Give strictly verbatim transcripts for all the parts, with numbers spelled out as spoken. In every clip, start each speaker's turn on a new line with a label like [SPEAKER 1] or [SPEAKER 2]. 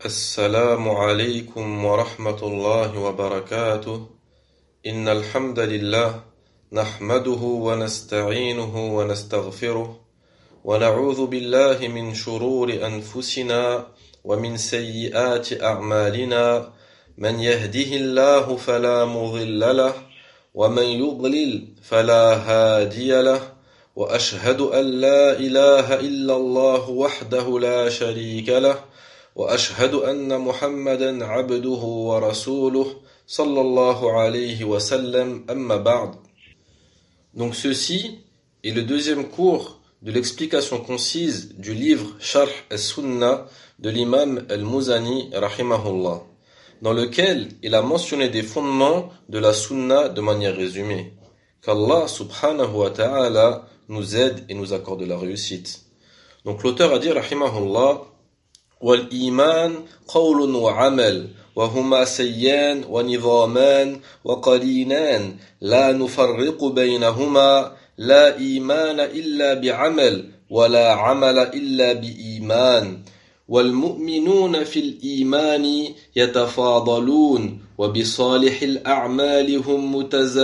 [SPEAKER 1] السلام عليكم ورحمة الله وبركاته. إن الحمد لله نحمده ونستعينه ونستغفره ونعوذ بالله من شرور أنفسنا ومن سيئات أعمالنا من يهده الله فلا مضل له ومن يضلل فلا هادي له وأشهد أن لا إله إلا الله وحده لا شريك له وأشهد أن محمدا عبده ورسوله صلى الله عليه وسلم أما بعد. Donc ceci est le deuxième cours de l'explication concise du livre Sharh as-Sunnah de l'imam al-Muzani rahimahullah, dans lequel il a mentionné des fondements de la Sunna de manière résumée. Qu'Allah subhanahu wa ta'ala nous aide et nous accorde la réussite. Donc l'auteur a dit rahimahullah: والإيمان قول وعمل وهما سيان ونظامان وقرينان لا نفرق بينهما لا إيمان إلا بعمل ولا عمل إلا بإيمان والمؤمنون في الإيمان يتفاضلون وبصالح الأعمال هم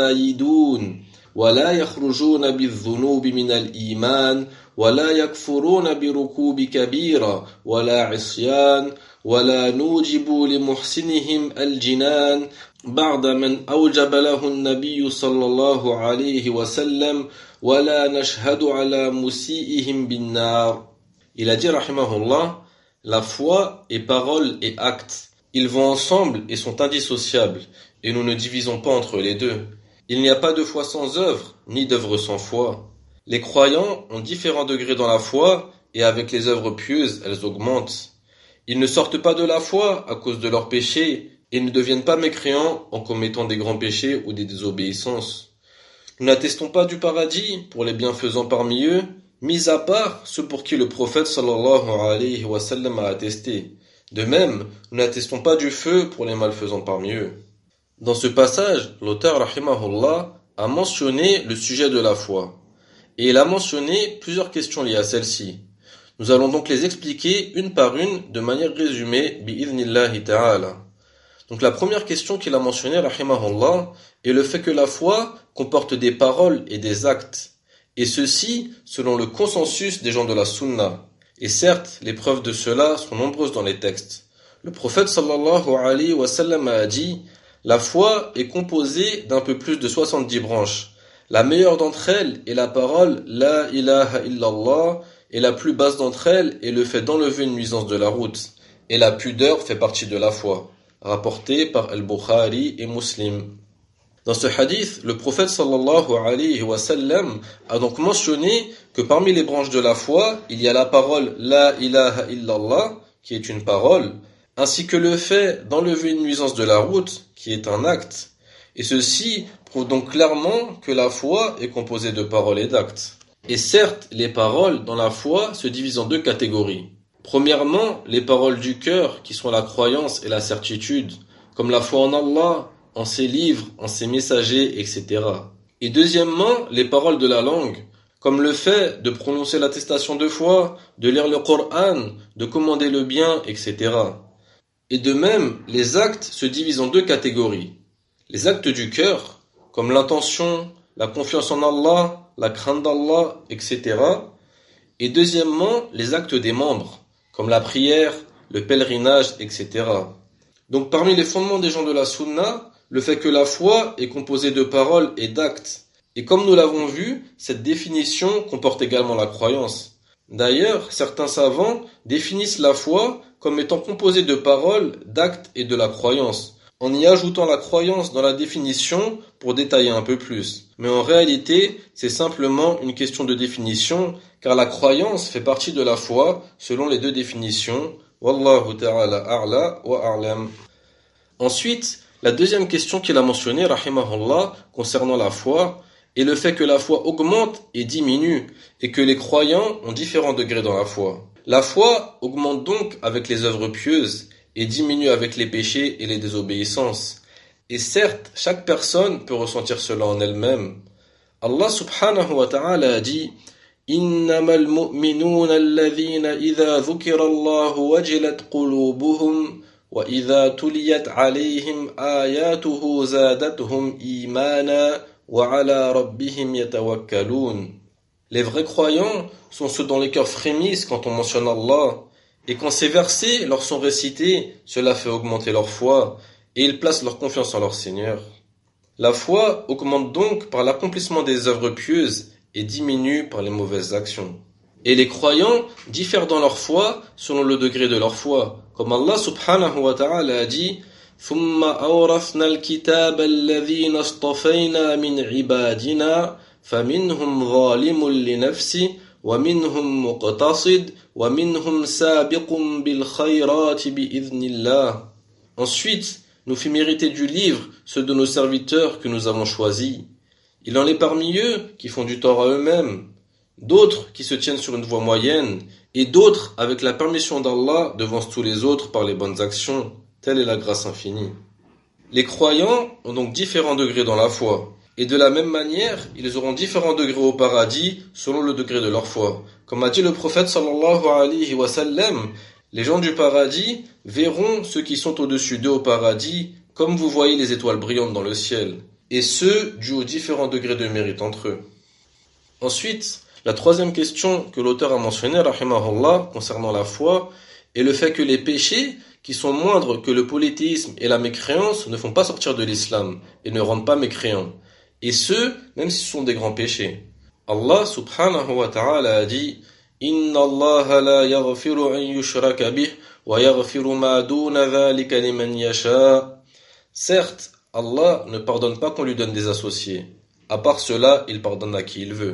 [SPEAKER 1] متزايدون ولا يخرجون بالذنوب من الإيمان ولا يكفرون بركوب كبيرة ولا عصيان ولا نوجب لمحسنهم الجنان بعد من أوجب له النبي صلى الله عليه وسلم ولا نشهد على مسيئهم بالنار. Il a dit rahimahullah: la foi est parole et acte. Ils vont ensemble et sont indissociables, et nous ne divisons pas entre les deux. Il n'y a pas de foi sans œuvre, ni d'œuvre sans foi. Les croyants ont différents degrés dans la foi, et avec les œuvres pieuses, elles augmentent. Ils ne sortent pas de la foi à cause de leurs péchés, et ne deviennent pas mécréants en commettant des grands péchés ou des désobéissances. Nous n'attestons pas du paradis pour les bienfaisants parmi eux, mis à part ceux pour qui le prophète sallallahu alayhi wa sallam a attesté. De même, nous n'attestons pas du feu pour les malfaisants parmi eux. Dans ce passage, l'auteur rahimahullah a mentionné le sujet de la foi. Et il a mentionné plusieurs questions liées à celle-ci. Nous allons donc les expliquer une par une de manière résumée, bi'idhnillahi ta'ala. Donc la première question qu'il a mentionnée, rahimahullah, est le fait que la foi comporte des paroles et des actes. Et ceci selon le consensus des gens de la sunna. Et certes, les preuves de cela sont nombreuses dans les textes. Le prophète sallallahu alayhi wa sallam a dit: la foi est composée d'un peu plus de soixante-dix branches. La meilleure d'entre elles est la parole La ilaha illallah, et la plus basse d'entre elles est le fait d'enlever une nuisance de la route. Et la pudeur fait partie de la foi. Rapporté par Al-Bukhari et Muslim. Dans ce hadith, le prophète sallallahu alayhi wa sallam a donc mentionné que parmi les branches de la foi, il y a la parole La ilaha illallah, qui est une parole, ainsi que le fait d'enlever une nuisance de la route, qui est un acte. Et ceci prouve donc clairement que la foi est composée de paroles et d'actes. Et certes, les paroles dans la foi se divisent en deux catégories. Premièrement, les paroles du cœur, qui sont la croyance et la certitude, comme la foi en Allah, en ses livres, en ses messagers, et cetera. Et deuxièmement, les paroles de la langue, comme le fait de prononcer l'attestation de foi, de lire le Coran, de commander le bien, et cetera. Et de même, les actes se divisent en deux catégories. Les actes du cœur, comme l'intention, la confiance en Allah, la crainte d'Allah, et cetera. Et deuxièmement, les actes des membres, comme la prière, le pèlerinage, et cetera. Donc parmi les fondements des gens de la sunna, le fait que la foi est composée de paroles et d'actes. Et comme nous l'avons vu, cette définition comporte également la croyance. D'ailleurs, certains savants définissent la foi comme étant composée de paroles, d'actes et de la croyance, en y ajoutant la croyance dans la définition pour détailler un peu plus. Mais en réalité, c'est simplement une question de définition, car la croyance fait partie de la foi selon les deux définitions. Wallahu ta'ala a'la wa a'lam. Ensuite, la deuxième question qu'il a mentionnée, rahimahullah, concernant la foi, est le fait que la foi augmente et diminue, et que les croyants ont différents degrés dans la foi. La foi augmente donc avec les œuvres pieuses, et diminue avec les péchés et les désobéissances. Et certes, chaque personne peut ressentir cela en elle-même. Allah subhanahu wa ta'ala a dit: إنما المؤمنون الذين إذا ذكر الله وجلت قلوبهم وإذا تليت عليهم آياته زادتهم إيمانا وعلى ربهم يتوكلون. Les vrais croyants sont ceux dont les cœurs frémissent quand on mentionne Allah, et quand ces versets leur sont récités, cela fait augmenter leur foi, et ils placent leur confiance en leur Seigneur. La foi augmente donc par l'accomplissement des œuvres pieuses et diminue par les mauvaises actions. Et les croyants diffèrent dans leur foi selon le degré de leur foi, comme Allah subhanahu wa ta'ala a dit ثم أورثنا الكتاب الذين اصطفينا من عبادنا فمنهم ظالم لنفسه ومنهم مقتصد ومنهم سابق بالخيرات بإذن الله. Ensuite, nous fit mériter du livre ceux de nos serviteurs que nous avons choisis. Il en est parmi eux qui font du tort à eux-mêmes, d'autres qui se tiennent sur une voie moyenne, et d'autres, avec la permission d'Allah, devancent tous les autres par les bonnes actions. Telle est la grâce infinie. Les croyants ont donc différents degrés dans la foi. Et de la même manière, ils auront différents degrés au paradis selon le degré de leur foi. Comme a dit le prophète sallallahu alayhi wa sallam, les gens du paradis verront ceux qui sont au-dessus d'eux au paradis, comme vous voyez les étoiles brillantes dans le ciel, et ceux dus aux différents degrés de mérite entre eux. Ensuite, la troisième question que l'auteur a mentionnée, rahimahullah, concernant la foi, est le fait que les péchés, qui sont moindres que le polythéisme et la mécréance, ne font pas sortir de l'islam et ne rendent pas mécréants. Et ce, même si ce sont des grands péchés. Allah subhanahu wa ta'ala a dit Inna Allah la yaghfiru an yushraka bih wa yaghfiru ma duna dhalika liman yasha. Certes, Allah ne pardonne pas qu'on lui donne des associés. À part cela, il pardonne à qui il veut.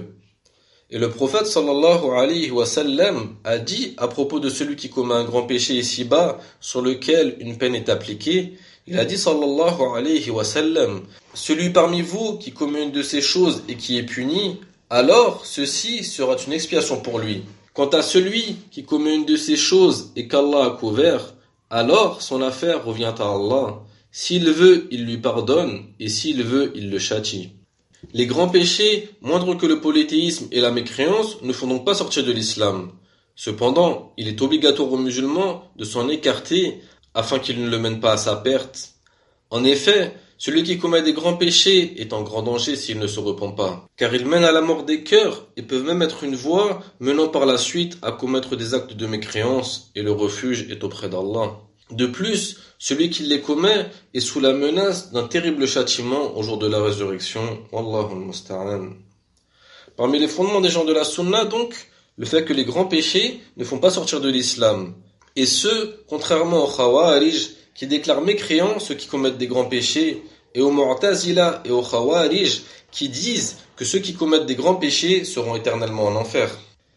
[SPEAKER 1] Et le prophète sallallahu alayhi wa sallam a dit à propos de celui qui commet un grand péché ici-bas, sur lequel une peine est appliquée, il a dit sallallahu alayhi wa sallam, celui parmi vous qui commet une de ces choses et qui est puni, alors ceci sera une expiation pour lui. Quant à celui qui commet une de ces choses et qu'Allah a couvert, alors son affaire revient à Allah. S'il veut, il lui pardonne, et s'il veut, il le châtie. Les grands péchés, moindres que le polythéisme et la mécréance, ne font donc pas sortir de l'islam. Cependant, il est obligatoire aux musulmans de s'en écarter afin qu'ils ne le mènent pas à sa perte. En effet, celui qui commet des grands péchés est en grand danger s'il ne se repent pas, car ils mènent à la mort des cœurs et peuvent même être une voie menant par la suite à commettre des actes de mécréance, et le refuge est auprès d'Allah. De plus, celui qui les commet est sous la menace d'un terrible châtiment au jour de la résurrection. Wallahu al-musta'an. Parmi les fondements des gens de la sunna, donc, le fait que les grands péchés ne font pas sortir de l'islam. Et ce, contrairement aux Khawarij, qui déclarent mécréants ceux qui commettent des grands péchés, et aux Mu'tazila et aux Khawarij, qui disent que ceux qui commettent des grands péchés seront éternellement en enfer.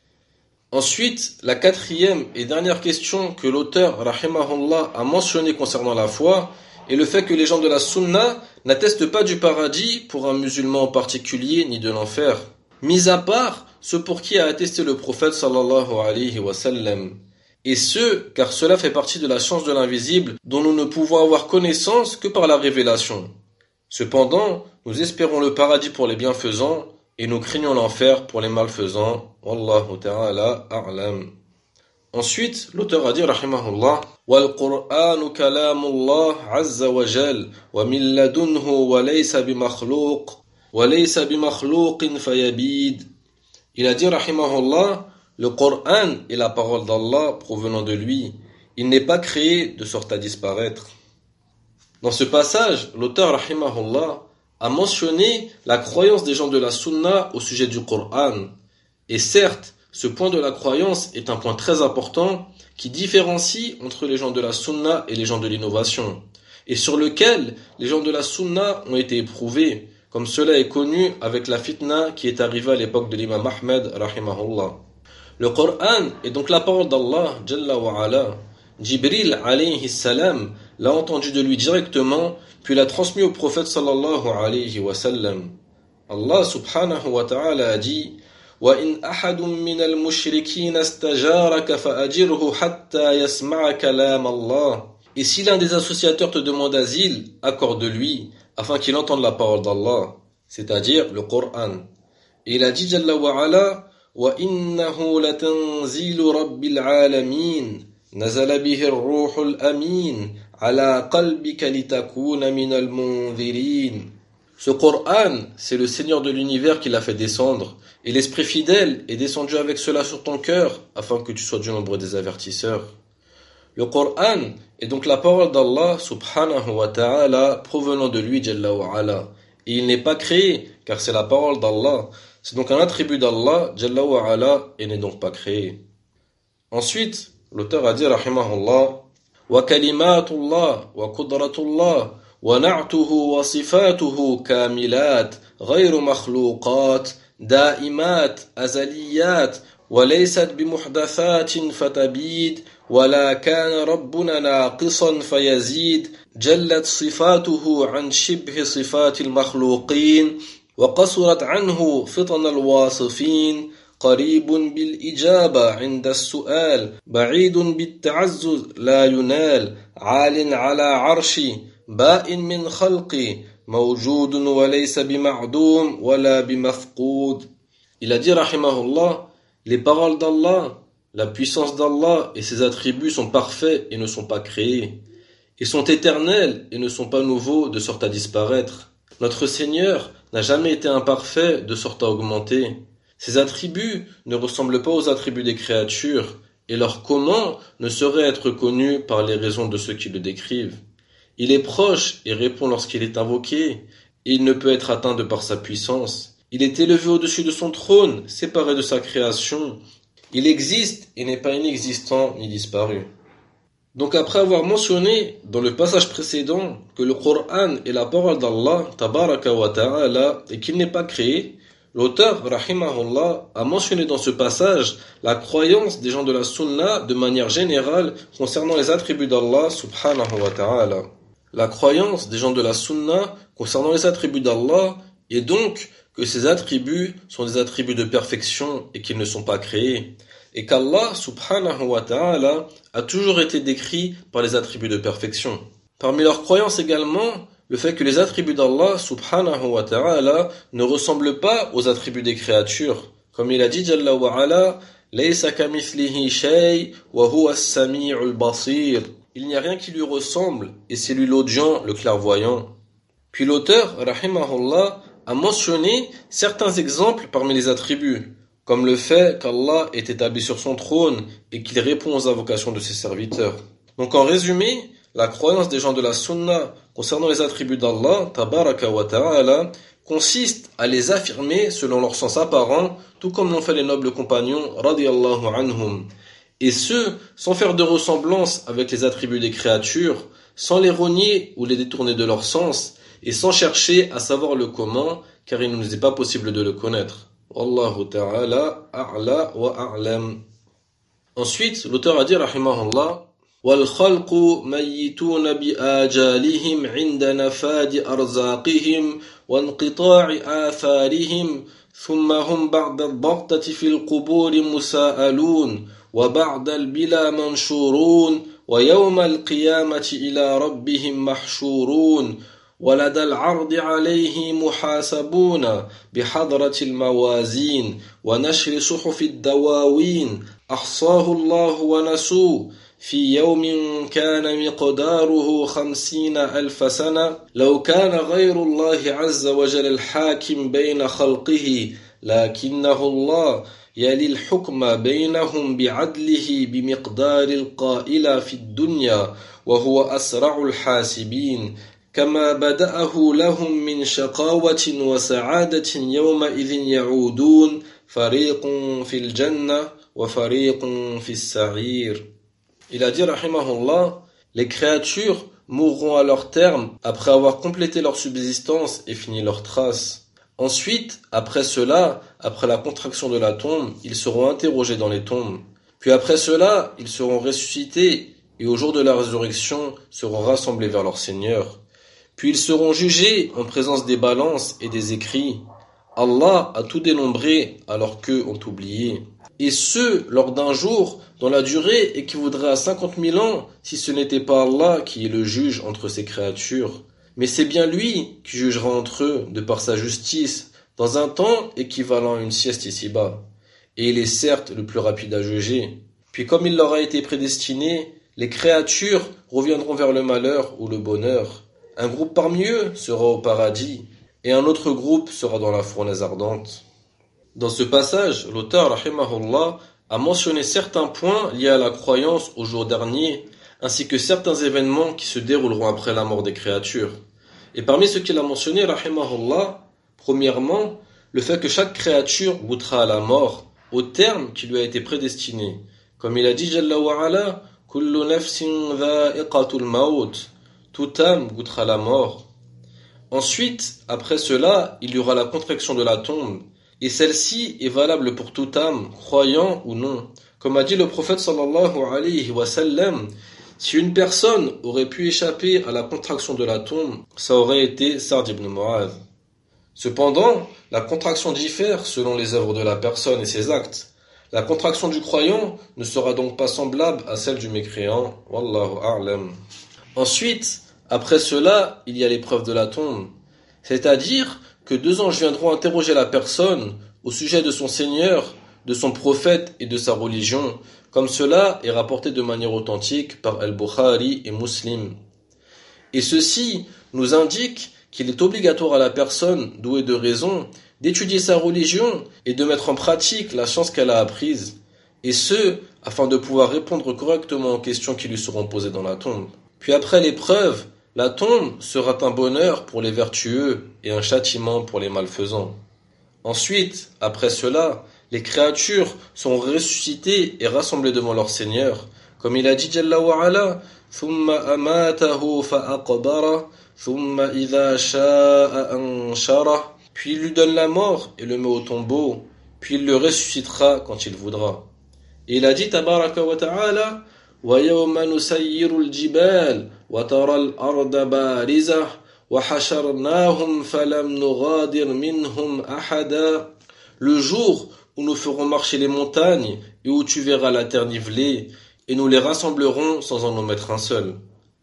[SPEAKER 1] Ensuite, la quatrième et dernière question que l'auteur, rahimahullah, a mentionnée concernant la foi est le fait que les gens de la sunna n'attestent pas du paradis pour un musulman en particulier, ni de l'enfer. Mis à part ceux pour qui a attesté le prophète sallallahu alayhi wa sallam. Et ce, car cela fait partie de la science de l'invisible dont nous ne pouvons avoir connaissance que par la révélation. Cependant, nous espérons le paradis pour les bienfaisants, et nous craignons l'enfer pour les malfaisants. Wallahu ta'ala a'lam. Ensuite, l'auteur a dit, rahimahullah, wal Qur'anu kalamullah azza wa jal, wa min ladunhu wa laysa bimakhluq, wa laysa bimakhluqin fayabid. Il a dit, rahimahullah, le Qur'an est la parole d'Allah provenant de lui. Il n'est pas créé de sorte à disparaître. Dans ce passage, l'auteur, rahimahullah, a mentionné la croyance des gens de la sunna au sujet du Coran. Et certes, ce point de la croyance est un point très important qui différencie entre les gens de la sunna et les gens de l'innovation, et sur lequel les gens de la sunna ont été éprouvés, comme cela est connu avec la fitna qui est arrivée à l'époque de l'imam Ahmed, rahimahullah. Le Coran est donc la parole d'Allah, Jalla wa ala. Jibril, alayhi salam, l'a entendu de lui directement, puis l'a transmis au prophète sallallahu alayhi wa sallam. Allah subhanahu wa ta'ala a dit وَإِنْ أَحَدٌ مِّنَ الْمُشْرِكِينَ اسْتَجَارَكَ فَأَجِرْهُ حَتَّى يَسْمَعَ كَلَامَ اللَّهِ. Et si l'un des associateurs te demande asile, accorde-lui, afin qu'il entende la parole d'Allah, c'est-à-dire le Coran. Et il a dit Jalla wa ala وإنه لتنزيل رب العالمين نزل به الروح الأمين على قلبك لتكون من المنذرين. Ce Coran, c'est le Seigneur de l'univers qui l'a fait descendre, et l'Esprit fidèle est descendu avec cela sur ton cœur, afin que tu sois du nombre des avertisseurs. Le Coran est donc la parole d'Allah subhanahu wa ta'ala provenant de lui Jalla wa ala. Et il n'est pas créé, car c'est la parole d'Allah. C'est donc un attribut d'Allah Jalla wa ala et n'est donc pas créé. Ensuite, l'auteur a dit rahimahullah wa kalimatullah wa qudratullah wa na'tuhu wa sifatuhu kamilat ghayru makhluqat daimat azaliyat wa laysat bimuhdathatin fatabid ولا كان ربنا ناقصا فيزيد جلت صفاته عن شبه صفات المخلوقين وقصرت عنه فطن الواصفين قريب بالإجابة عند السؤال بعيد بالتعزز لا ينال عال على عرشي بائن من خلقي موجود وليس بمعدوم ولا بمفقود. Il a dit rahimahullah, les paroles d'Allah, la puissance d'Allah et ses attributs sont parfaits et ne sont pas créés. Ils sont éternels et ne sont pas nouveaux de sorte à disparaître. Notre Seigneur n'a jamais été imparfait de sorte à augmenter. Ses attributs ne ressemblent pas aux attributs des créatures et leur comment ne saurait être connu par les raisons de ceux qui le décrivent. Il est proche et répond lorsqu'il est invoqué et il ne peut être atteint de par sa puissance. Il est élevé au-dessus de son trône, séparé de sa création. Il existe et n'est pas inexistant ni disparu. Donc après avoir mentionné dans le passage précédent que le Coran est la parole d'Allah tabaraka wa ta'ala et qu'il n'est pas créé, l'auteur rahimahullah a mentionné dans ce passage la croyance des gens de la sunna de manière générale concernant les attributs d'Allah subhanahu wa ta'ala. La croyance des gens de la sunna concernant les attributs d'Allah est donc que ces attributs sont des attributs de perfection et qu'ils ne sont pas créés, et qu'Allah subhanahu wa ta'ala a toujours été décrit par les attributs de perfection. Parmi leurs croyances également, le fait que les attributs d'Allah subhanahu wa ta'ala ne ressemblent pas aux attributs des créatures. Comme il a dit Jalla wa ala, Laysa kamithlihi shay wa huwa as-sami'ul basir. Il n'y a rien qui lui ressemble et c'est lui l'audient, le clairvoyant. Puis l'auteur, rahimahullah, a mentionné certains exemples parmi les attributs, comme le fait qu'Allah est établi sur son trône et qu'il répond aux invocations de ses serviteurs. Donc en résumé, la croyance des gens de la sunna concernant les attributs d'Allah, tabaraka wa ta'ala, consiste à les affirmer selon leur sens apparent, tout comme l'ont fait les nobles compagnons, radiyallahu anhum. Et ce, sans faire de ressemblance avec les attributs des créatures, sans les renier ou les détourner de leur sens, et sans chercher à savoir le comment, car il ne nous est pas possible de le connaître. Wallahu ta'ala a'la wa a'lam. Ensuite, l'auteur a dit, rahimahullah, وَالْخَلْقُ مَيِّتُونَ بِآجَالِهِمْ عِنْدَ نَفَادِ أَرْزَاقِهِمْ وَانْقِطَاعِ آثَارِهِمْ ثُمَّ هُمْ بَعْدَ الضَّغْطَةِ فِي الْقُبُورِ مُسَاءَلُونَ وَبَعْدَ الْبِلَى مَنْشُورُونَ وَيَوْمَ الْقِيَامَةِ إِلَى رَبِّهِمْ مَحْشُورُونَ ولدى العرض عليه محاسبون بحضرة الموازين ونشر صحف الدواوين أحصاه الله ونسوه في يوم كان مقداره خمسين ألف سنة لو كان غير الله عز وجل الحاكم بين خلقه لكنه الله يلي الحكم بينهم بعدله بمقدار القائل في الدنيا وهو أسرع الحاسبين كما بدأه لهم من شقاوة وسعادة يومئذ يعودون فريق في الجنة وفريق في السعير. Il a dit rahimahullah, les créatures mourront à leur terme après avoir complété leur subsistance et fini leur trace. Ensuite, après cela, après la contraction de la tombe, ils seront interrogés dans les tombes. Puis après cela, ils seront ressuscités et au jour de la résurrection seront rassemblés vers leur Seigneur. Puis ils seront jugés en présence des balances et des écrits. Allah a tout dénombré alors qu'eux ont oublié. Et ce, lors d'un jour dont la durée équivaudrait à cinquante mille ans si ce n'était pas Allah qui est le juge entre ses créatures. Mais c'est bien lui qui jugera entre eux de par sa justice dans un temps équivalent à une sieste ici-bas. et il est certes le plus rapide à juger. Puis comme il leur a été prédestiné, les créatures reviendront vers le malheur ou le bonheur. Un groupe parmi eux sera au paradis, et un autre groupe sera dans la fournaise ardente. Dans ce passage, l'auteur, rahimahullah, a mentionné certains points liés à la croyance au jour dernier, ainsi que certains événements qui se dérouleront après la mort des créatures. Et parmi ce qu'il a mentionné, rahimahullah, premièrement, le fait que chaque créature goûtera à la mort, au terme qui lui a été prédestiné. Comme il a dit, Jalla wa ala, Kullu nafsin dha'iqatul maut, toute âme goûtera la mort. Ensuite, après cela, il y aura la contraction de la tombe, et celle-ci est valable pour toute âme, croyant ou non. Comme a dit le prophète sallallahu alayhi wa sallam, si une personne aurait pu échapper à la contraction de la tombe, ça aurait été Sa'd ibn Mu'adh. Cependant, la contraction diffère selon les œuvres de la personne et ses actes. La contraction du croyant ne sera donc pas semblable à celle du mécréant. Wallahu a'lam. Ensuite, après cela, il y a l'épreuve de la tombe. C'est-à-dire que deux anges viendront interroger la personne au sujet de son Seigneur, de son prophète et de sa religion, comme cela est rapporté de manière authentique par Al-Bukhari et Muslim. Et ceci nous indique qu'il est obligatoire à la personne douée de raison d'étudier sa religion et de mettre en pratique la science qu'elle a apprise, et ce, afin de pouvoir répondre correctement aux questions qui lui seront posées dans la tombe. Puis après l'épreuve, la tombe sera un bonheur pour les vertueux et un châtiment pour les malfaisants. Ensuite, après cela, les créatures seront ressuscitées et rassemblées devant leur Seigneur, comme il a dit Jalla wa ala, ثم أماته فأقبره ثم إذا شاء أنشره. Puis il lui donne la mort et le met au tombeau, puis il le ressuscitera quand il voudra. Et il a dit tabaraka wa ta'ala, وَيَوْمَ نُسَيِّرُ الْجِبَالِ وَتَرَى الْأَرْضَ بَارِزَةً وَحَشَرْنَاهُمْ فَلَمْ نُغَادِرْ مِنْهُمْ أَحَدًا. Le jour où nous ferons marcher les montagnes et où tu verras la terre nivelée, et nous les rassemblerons sans en omettre un seul.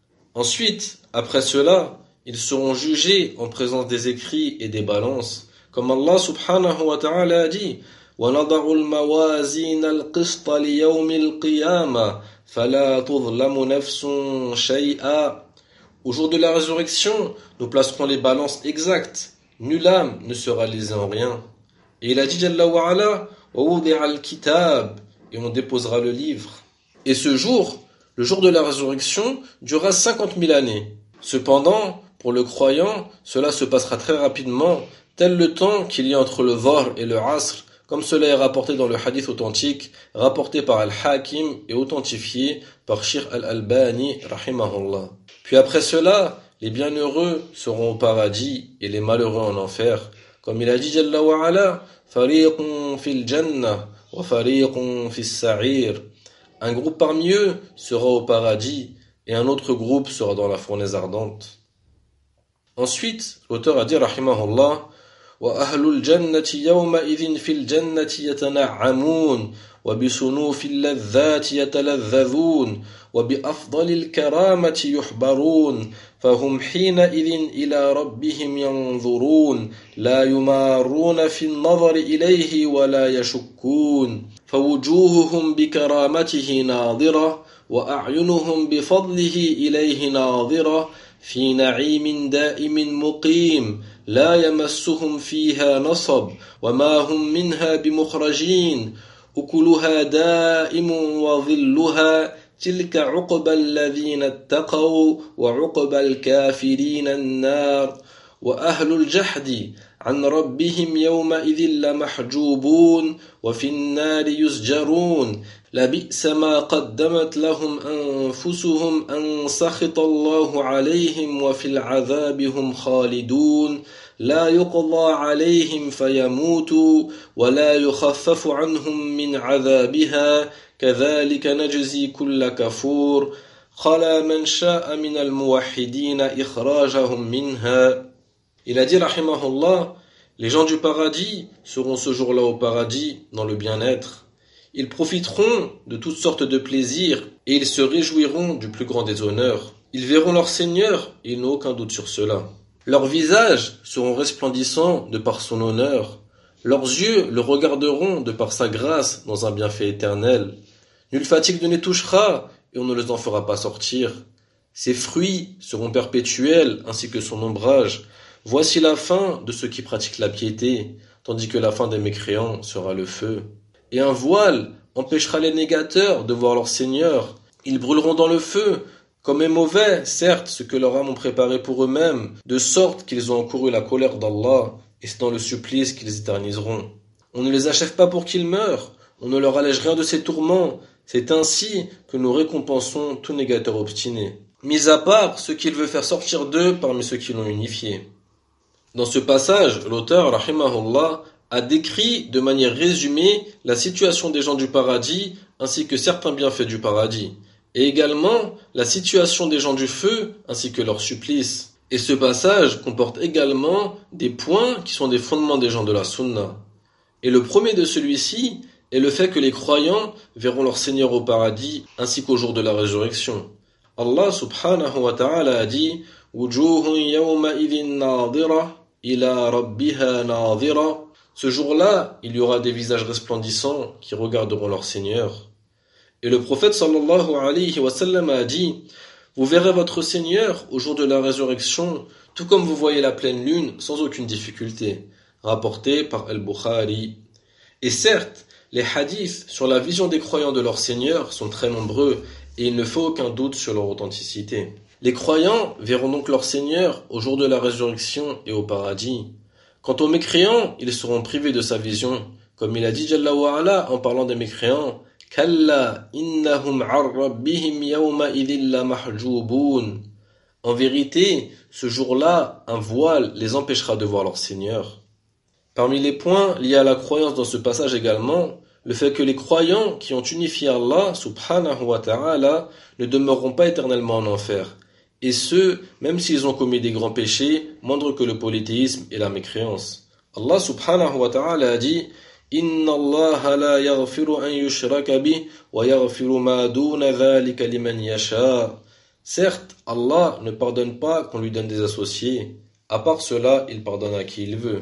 [SPEAKER 1] Ensuite, après cela, ils seront jugés en présence des écrits et des balances, comme Allah subhanahu wa ta'ala a dit, وَنَضَعُ الْمَوَازِينَ الْقِسْطَ لِيَوْمِ الْقِيَامَةِ فَلَا تُظْلَمُ نَفْسٌ شَيْئًا. Au jour de la résurrection, nous placerons les balances exactes. Nulle âme ne sera lésée en rien. Et il a dit Jalla wa ala, وَوُضِعَ الْكِتَابِ, et on déposera le livre. Et ce jour, le jour de la résurrection, durera cinquante mille années. Cependant, pour le croyant, cela se passera très rapidement, tel le temps qu'il y a entre le Dhuhr et le Asr, comme cela est rapporté dans le hadith authentique, rapporté par Al-Hakim et authentifié par Sheikh Al-Albani, rahimahullah. Puis après cela, les bienheureux seront au paradis et les malheureux en enfer. Comme il a dit Jalla wa ala, fariqun fil jannah wa fariqun fis sa'ir. Un groupe parmi eux sera au paradis et un autre groupe sera dans la fournaise ardente. Ensuite, l'auteur a dit rahimahullah, وَأَهْلُ الْجَنَّةِ يَوْمَئِذٍ فِي الْجَنَّةِ يَتَنَعَّمُونَ وَبِصُنُوفِ اللَّذَّاتِ يَتَلَذَّذُونَ وَبِأَفْضَلِ الْكَرَامَةِ يُحْبَرُونَ فَهُمْ حِينَئِذٍ إِلَى رَبِّهِمْ يَنظُرُونَ لَا يُمَارُونَ فِي النَّظَرِ إِلَيْهِ وَلَا يَشُكُّونَ فَوُجُوهُهُمْ بِكَرَامَتِهِ نَاظِرَةٌ وَأَعْيُنُهُمْ بِفَضْلِهِ إِلَيْهِ نَاظِرَةٌ في نعيم دائم مقيم لا يمسهم فيها نصب وما هم منها بمخرجين أكلها دائم وظلها تلك عقبى الذين اتقوا وعقبى الكافرين النار وأهل الجحد عن ربهم يومئذ لمحجوبون وفي النار يسجرون لبئس ما قدمت لهم أنفسهم أن سخط الله عليهم وفي العذاب هم خالدون لا يقضى عليهم فيموتوا ولا يخفف عنهم من عذابها كذلك نجزي كل كفور خلا من شاء من الموحدين إخراجهم منها. Il a dit rahimahullah, les gens du paradis seront ce jour-là au paradis dans le bien-être. Ils profiteront de toutes sortes de plaisirs et ils se réjouiront du plus grand des honneurs. Ils verront leur Seigneur et ils n'ont aucun doute sur cela. Leurs visages seront resplendissants de par son honneur. Leurs yeux le regarderont de par sa grâce dans un bienfait éternel. Nulle fatigue ne les touchera et on ne les en fera pas sortir. Ses fruits seront perpétuels ainsi que son ombrage. Voici la fin de ceux qui pratiquent la piété, tandis que la fin des mécréants sera le feu. Et un voile empêchera les négateurs de voir leur Seigneur. Ils brûleront dans le feu, comme est mauvais, certes, ce que leurs âmes ont préparé pour eux-mêmes, de sorte qu'ils ont encouru la colère d'Allah, et c'est dans le supplice qu'ils éterniseront. On ne les achève pas pour qu'ils meurent, on ne leur allège rien de ces tourments, c'est ainsi que nous récompensons tout négateur obstiné. Mis à part ceux qu'il veut faire sortir d'eux parmi ceux qui l'ont unifié. Dans ce passage, l'auteur, rahimahullah, a décrit de manière résumée la situation des gens du paradis ainsi que certains bienfaits du paradis, et également la situation des gens du feu ainsi que leur supplice. Et ce passage comporte également des points qui sont des fondements des gens de la sunna. Et le premier de celui-ci est le fait que les croyants verront leur Seigneur au paradis ainsi qu'au jour de la résurrection. Allah subhanahu wa ta'ala a dit « Wujuhun yawma idhin nadira ila rabbiha nadira » Ce jour-là, il y aura des visages resplendissants qui regarderont leur Seigneur. Et le prophète sallallahu alayhi wa sallam a dit « Vous verrez votre Seigneur au jour de la résurrection, tout comme vous voyez la pleine lune sans aucune difficulté. » Rapporté par Al-Bukhari. Et certes, les hadiths sur la vision des croyants de leur Seigneur sont très nombreux et il ne fait aucun doute sur leur authenticité. Les croyants verront donc leur Seigneur au jour de la résurrection et au paradis. Quant aux mécréants, ils seront privés de sa vision, comme il a dit Jalla wa ala en parlant des mécréants. Kalla innahum ar rabbihim yawma idhin la mahjubun. En vérité, ce jour-là, un voile les empêchera de voir leur Seigneur. Parmi les points liés à la croyance dans ce passage également, le fait que les croyants qui ont unifié Allah subhanahu wa ta'ala ne demeureront pas éternellement en enfer. Et ce, même s'ils ont commis des grands péchés, moindres que le polythéisme et la mécréance. Allah subhanahu wa ta'ala a dit « Inna Allah la yaghfiru an yushraka bih wa yaghfiru ma duna dhalika liman yasha » Certes, Allah ne pardonne pas qu'on lui donne des associés. À part cela, il pardonne à qui il veut.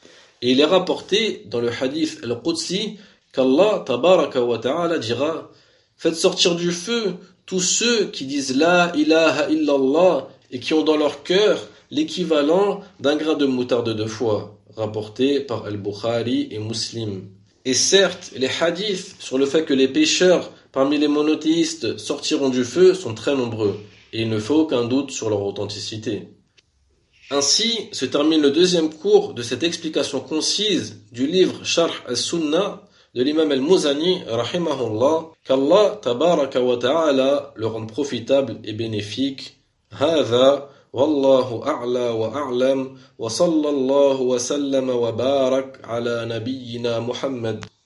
[SPEAKER 1] Et il est rapporté dans le hadith al-Qudsi qu'Allah tabaraka wa ta'ala dira « Faites sortir du feu tous ceux qui disent La ilaha illallah et qui ont dans leur cœur l'équivalent d'un grain de moutarde de foi. » Rapporté par Al-Bukhari et Muslim. Et certes, les hadiths sur le fait que les pécheurs parmi les monothéistes sortiront du feu sont très nombreux et il ne fait aucun doute sur leur authenticité. Ainsi se termine le deuxième cours de cette explication concise du livre Sharh al-Sunnah de l'imam al-Muzani, rahimahullah, qu'Allah tabaraka wa ta'ala le rende profitable et bénéfique. Hadha, wallahu a'la wa a'lam, wa sallallahu wa sallama wa barak ala nabiyyina Muhammad.